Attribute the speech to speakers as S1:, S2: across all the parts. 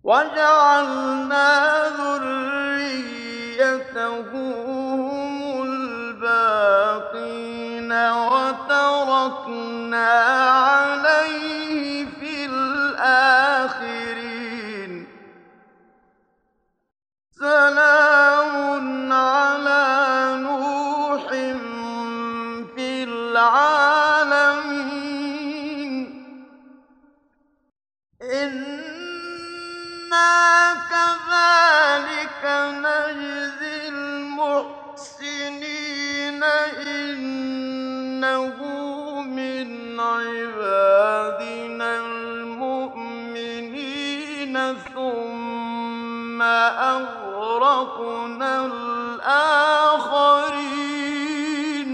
S1: وَجَعَلْنَا ذُرِّيَّتَهُ هُمُ الْبَاقِينَ وَتَرَكْنَا عَلَيْهِ فِي الْآخِرِينَ سَلَامٌ عَلَىٰ نُوحٍ فِي الْعَالَمِينَ إِنَّا كَذَٰلِكَ نَجْزِي الْمُحْسِنِينَ إِنَّهُ مِنْ عِبَادِنَا الْمُؤْمِنِينَ ثُمَّ أَغْرَقْنَا الْآخَرِينَ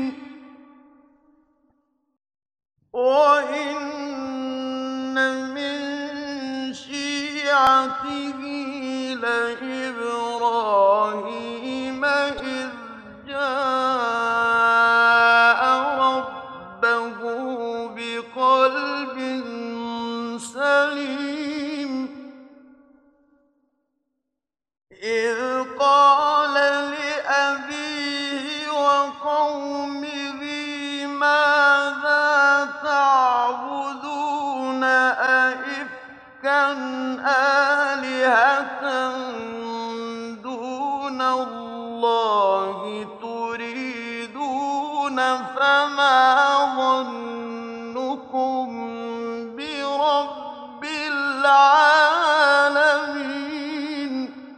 S1: وَإِنَّ مِن شِيعَتِهِ لَإِبْرَاهِيمَ إِذْ جَاءَ رَبَّهُ بِقَلْبٍ سَلِيمٍ إِذْ قَالَ لِأَبِيهِ وَقَوْمِهِ مَاذَا تَعْبُدُونَ أَئِفْكًا آلِهَةً دُونَ اللَّهِ تُرِيدُونَ فَمَا ظَنُّكُم بِرَبِّ الْعَالَمِينَ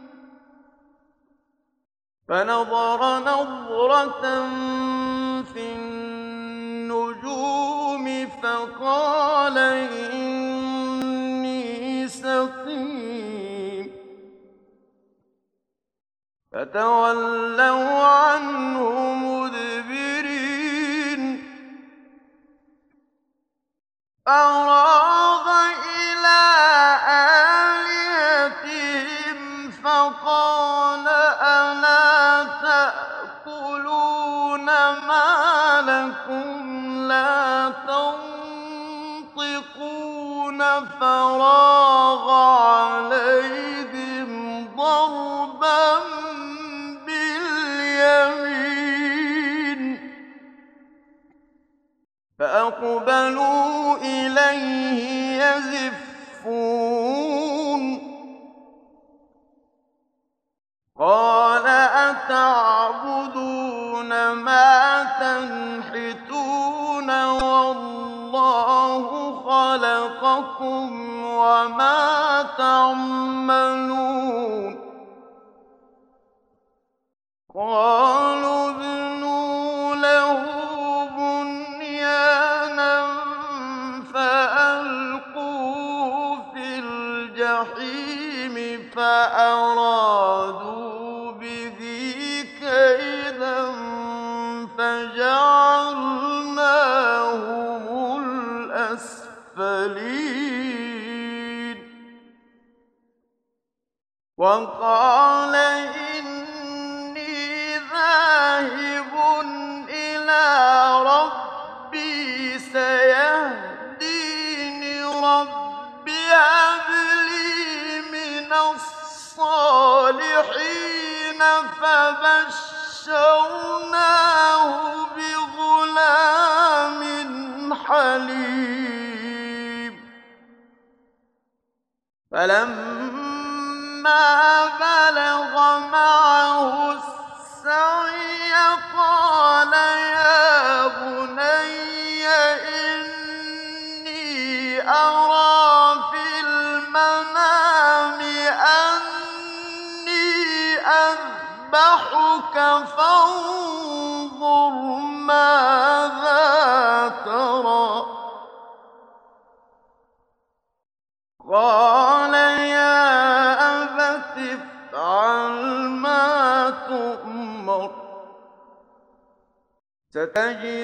S1: فَنَظَرَ نَظْرَةً فِي النُّجُومِ فَقَالَ إِنِّي سَقِيمٌ فَتَوَلَّوْا عَنْهُ مُدْبِرِينَ فَرَاغَ إِلَىٰ آلِهَتِهِمْ فَقَالَ أَلَا تَأْكُلُونَ مَا لَكُمْ لَا تَنطِقُونَ فَرَاغَ عَلَيْهِمْ ضَرْبًا بِالْيَمِينِ فَأَقْبَلُوا إِلَيْهِ يَزِفُّونَ قَالَ أَتَعْبُدُونَ مَا تَنْحِتُونَ وَاللَّهُ خَلَقَكُمْ وَمَا تَعْمَلُونَ قَالُوا ابْنُوا لَهُ بُنْيَانًا فَأَلْقُوهُ فِي الْجَحِيمِ فَأَرَادُوا بِهِ كَيْدًا فَجَعَلْنَاهُمُ الْأَسْفَلِينَ وَقَالَ إِنِّي ذَاهِبٌ إِلَىٰ رَبِّي سَيَهْدِينِ رَبِّ هَبْ لِي مِنَ الصَّالِحِينَ فَبَشَّرْنَاهُ بِغُلَامٍ حَلِيمٍ فَلَمَّا بَلَغَ مَعَهُ السَّعْيَ قَالَ يَا بُنَيَّ إِنِّي أَرَىٰ فِي الْمَنَامِ أَنِّي أَذْبَحُكَ فَانظُرْ مَاذَا تَرَىٰ ۚ قَالَ يَا أَبَتِ افْعَلْ مَا تُؤْمَرُ ستجدني